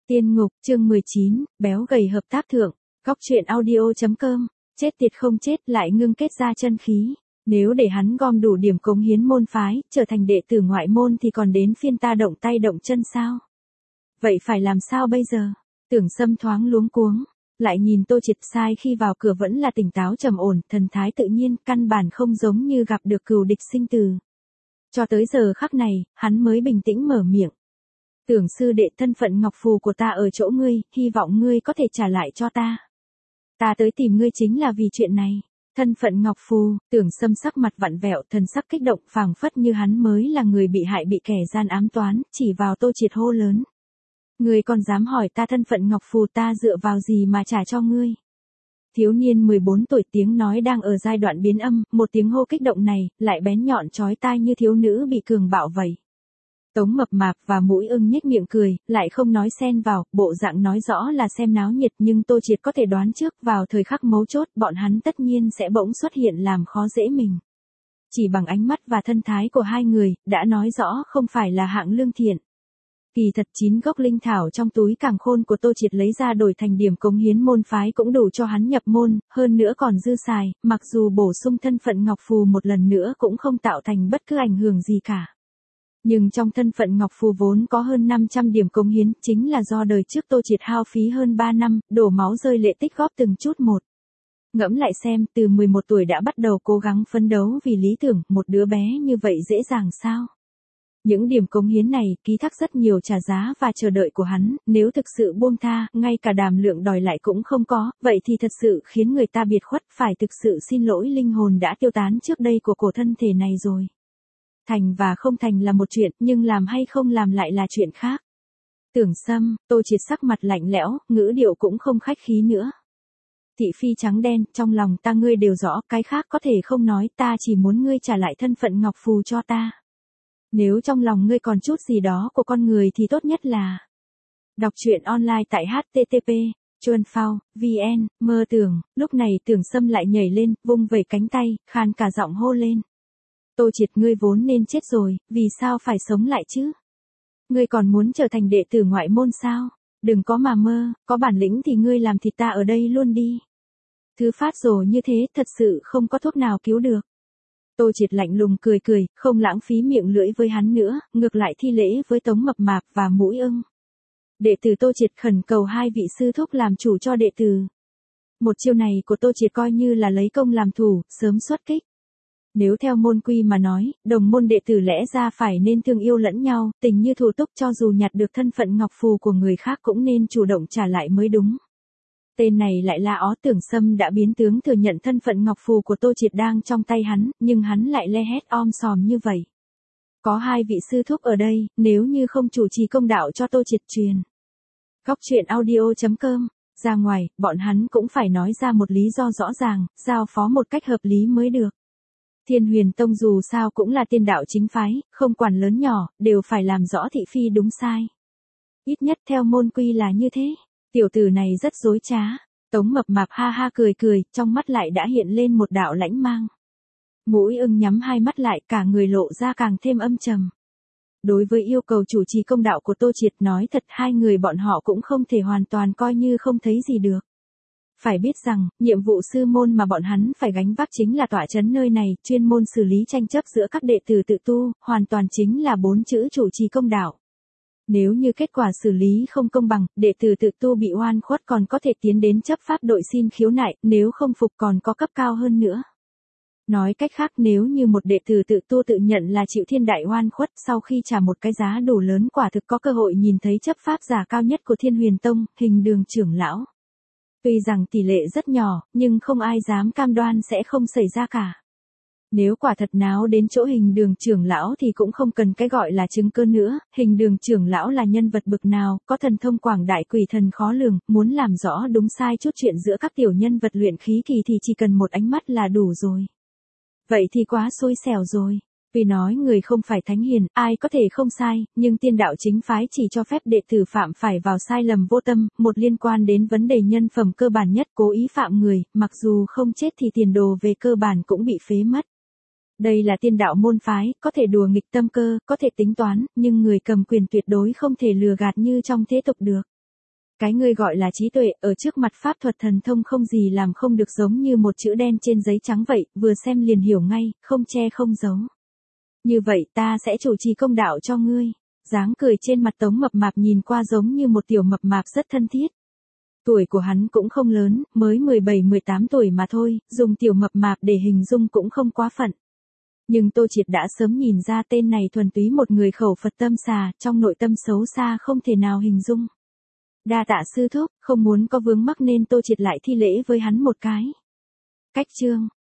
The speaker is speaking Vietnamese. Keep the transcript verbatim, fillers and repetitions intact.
Tiên ngục, chương mười chín, béo gầy hợp tác thượng, góc truyện audio chấm com, chết tiệt không chết lại ngưng kết ra chân khí. Nếu để hắn gom đủ điểm cống hiến môn phái, trở thành đệ tử ngoại môn thì còn đến phiên ta động tay động chân sao? Vậy phải làm sao bây giờ? Tưởng Sâm thoáng luống cuống, lại nhìn Tô Triệt sai khi vào cửa vẫn là tỉnh táo trầm ổn, thần thái tự nhiên, căn bản không giống như gặp được cừu địch sinh tử. Cho tới giờ khắc này, hắn mới bình tĩnh mở miệng. Tưởng sư đệ, thân phận ngọc phù của ta ở chỗ ngươi, hy vọng ngươi có thể trả lại cho ta. Ta tới tìm ngươi chính là vì chuyện này. Thân phận ngọc phù, Tưởng Sâm sắc mặt vặn vẹo, thần sắc kích động, phảng phất như hắn mới là người bị hại bị kẻ gian ám toán, chỉ vào Tô Triệt hô lớn. Ngươi còn dám hỏi ta thân phận ngọc phù, ta dựa vào gì mà trả cho ngươi? Thiếu niên mười bốn tuổi, tiếng nói đang ở giai đoạn biến âm, một tiếng hô kích động này, lại bén nhọn chói tai như thiếu nữ bị cường bạo vậy. Tống Mập Mạp và Mũi Ưng nhếch miệng cười, lại không nói xen vào, bộ dạng nói rõ là xem náo nhiệt, nhưng Tô Triệt có thể đoán trước vào thời khắc mấu chốt, bọn hắn tất nhiên sẽ bỗng xuất hiện làm khó dễ mình. Chỉ bằng ánh mắt và thân thái của hai người, đã nói rõ không phải là hạng lương thiện. Kỳ thật chín gốc linh thảo trong túi càn khôn của Tô Triệt lấy ra đổi thành điểm cống hiến môn phái cũng đủ cho hắn nhập môn, hơn nữa còn dư xài, mặc dù bổ sung thân phận ngọc phù một lần nữa cũng không tạo thành bất cứ ảnh hưởng gì cả. Nhưng trong thân phận ngọc phù vốn có hơn năm trăm điểm cống hiến, chính là do đời trước Tô Triệt hao phí hơn ba năm, đổ máu rơi lệ tích góp từng chút một. Ngẫm lại xem, từ mười một tuổi đã bắt đầu cố gắng phấn đấu vì lý tưởng, một đứa bé như vậy dễ dàng sao? Những điểm cống hiến này ký thác rất nhiều trả giá và chờ đợi của hắn, nếu thực sự buông tha, ngay cả đàm lượng đòi lại cũng không có, vậy thì thật sự khiến người ta biệt khuất, phải thực sự xin lỗi linh hồn đã tiêu tán trước đây của cổ thân thể này rồi. Thành và không thành là một chuyện, nhưng làm hay không làm lại là chuyện khác. Tưởng Sâm, Tô Triệt sắc mặt lạnh lẽo, ngữ điệu cũng không khách khí nữa. Thị phi trắng đen, trong lòng ta ngươi đều rõ, cái khác có thể không nói, ta chỉ muốn ngươi trả lại thân phận ngọc phù cho ta. Nếu trong lòng ngươi còn chút gì đó của con người thì tốt nhất là đọc truyện online tại h t t p chuan phao vn. Mơ Tưởng, lúc này Tưởng Sâm lại nhảy lên, vung vẩy cánh tay, khan cả giọng hô lên. Tô Triệt, ngươi vốn nên chết rồi, vì sao phải sống lại chứ? Ngươi còn muốn trở thành đệ tử ngoại môn sao? Đừng có mà mơ, có bản lĩnh thì ngươi làm thịt ta ở đây luôn đi. Thứ phát rồ như thế thật sự không có thuốc nào cứu được. Tô Triệt lạnh lùng cười cười, không lãng phí miệng lưỡi với hắn nữa, ngược lại thi lễ với Tống Mập Mạp và Mũi Ưng. Đệ tử Tô Triệt khẩn cầu hai vị sư thúc làm chủ cho đệ tử. Một chiêu này của Tô Triệt coi như là lấy công làm thủ, sớm xuất kích. Nếu theo môn quy mà nói, đồng môn đệ tử lẽ ra phải nên thương yêu lẫn nhau, tình như thủ túc, cho dù nhặt được thân phận ngọc phù của người khác cũng nên chủ động trả lại mới đúng. Tên này lại là Ó. Tưởng Sâm đã biến tướng thừa nhận thân phận ngọc phù của Tô Triệt đang trong tay hắn, nhưng hắn lại le hét om sòm như vậy. Có hai vị sư thúc ở đây, nếu như không chủ trì công đạo cho Tô Triệt truyền góc truyện audio chấm com ra ngoài, bọn hắn cũng phải nói ra một lý do rõ ràng, giao phó một cách hợp lý mới được. Thiên Huyền Tông dù sao cũng là tiên đạo chính phái, không quản lớn nhỏ, đều phải làm rõ thị phi đúng sai. Ít nhất theo môn quy là như thế. Tiểu tử này rất dối trá. Tống Mập Mạp ha ha cười cười, trong mắt lại đã hiện lên một đạo lãnh mang. Mũi Ưng nhắm hai mắt lại, cả người lộ ra càng thêm âm trầm. Đối với yêu cầu chủ trì công đạo của Tô Triệt, nói thật hai người bọn họ cũng không thể hoàn toàn coi như không thấy gì được. Phải biết rằng, nhiệm vụ sư môn mà bọn hắn phải gánh vác chính là tọa trấn nơi này, chuyên môn xử lý tranh chấp giữa các đệ tử tự tu, hoàn toàn chính là bốn chữ chủ trì công đạo. Nếu như kết quả xử lý không công bằng, đệ tử tự tu bị oan khuất còn có thể tiến đến chấp pháp đội xin khiếu nại, nếu không phục còn có cấp cao hơn nữa. Nói cách khác, nếu như một đệ tử tự tu tự nhận là chịu thiên đại oan khuất, sau khi trả một cái giá đủ lớn quả thực có cơ hội nhìn thấy chấp pháp giả cao nhất của Thiên Huyền Tông, Hình Đường trưởng lão. Tuy rằng tỷ lệ rất nhỏ, nhưng không ai dám cam đoan sẽ không xảy ra cả. Nếu quả thật náo đến chỗ Hình Đường trưởng lão thì cũng không cần cái gọi là chứng cơ nữa, Hình Đường trưởng lão là nhân vật bực nào, có thần thông quảng đại quỷ thần khó lường, muốn làm rõ đúng sai chút chuyện giữa các tiểu nhân vật luyện khí kỳ thì chỉ cần một ánh mắt là đủ rồi. Vậy thì quá xui xẻo rồi. Vì nói người không phải thánh hiền, ai có thể không sai, nhưng tiên đạo chính phái chỉ cho phép đệ tử phạm phải vào sai lầm vô tâm, một liên quan đến vấn đề nhân phẩm cơ bản nhất, cố ý phạm người, mặc dù không chết thì tiền đồ về cơ bản cũng bị phế mất. Đây là tiên đạo môn phái, có thể đùa nghịch tâm cơ, có thể tính toán, nhưng người cầm quyền tuyệt đối không thể lừa gạt như trong thế tục được. Cái ngươi gọi là trí tuệ, ở trước mặt pháp thuật thần thông không gì làm không được, giống như một chữ đen trên giấy trắng vậy, vừa xem liền hiểu ngay, không che không giấu. Như vậy ta sẽ chủ trì công đạo cho ngươi. Dáng cười trên mặt Tống Mập Mạp nhìn qua giống như một tiểu mập mạp rất thân thiết. Tuổi của hắn cũng không lớn, mới mười bảy mười tám tuổi mà thôi, dùng tiểu mập mạp để hình dung cũng không quá phận. Nhưng Tô Triệt đã sớm nhìn ra tên này thuần túy một người khẩu Phật tâm xà, trong nội tâm xấu xa không thể nào hình dung. Đa tạ sư thúc, không muốn có vướng mắc nên Tô Triệt lại thi lễ với hắn một cái. Cách chương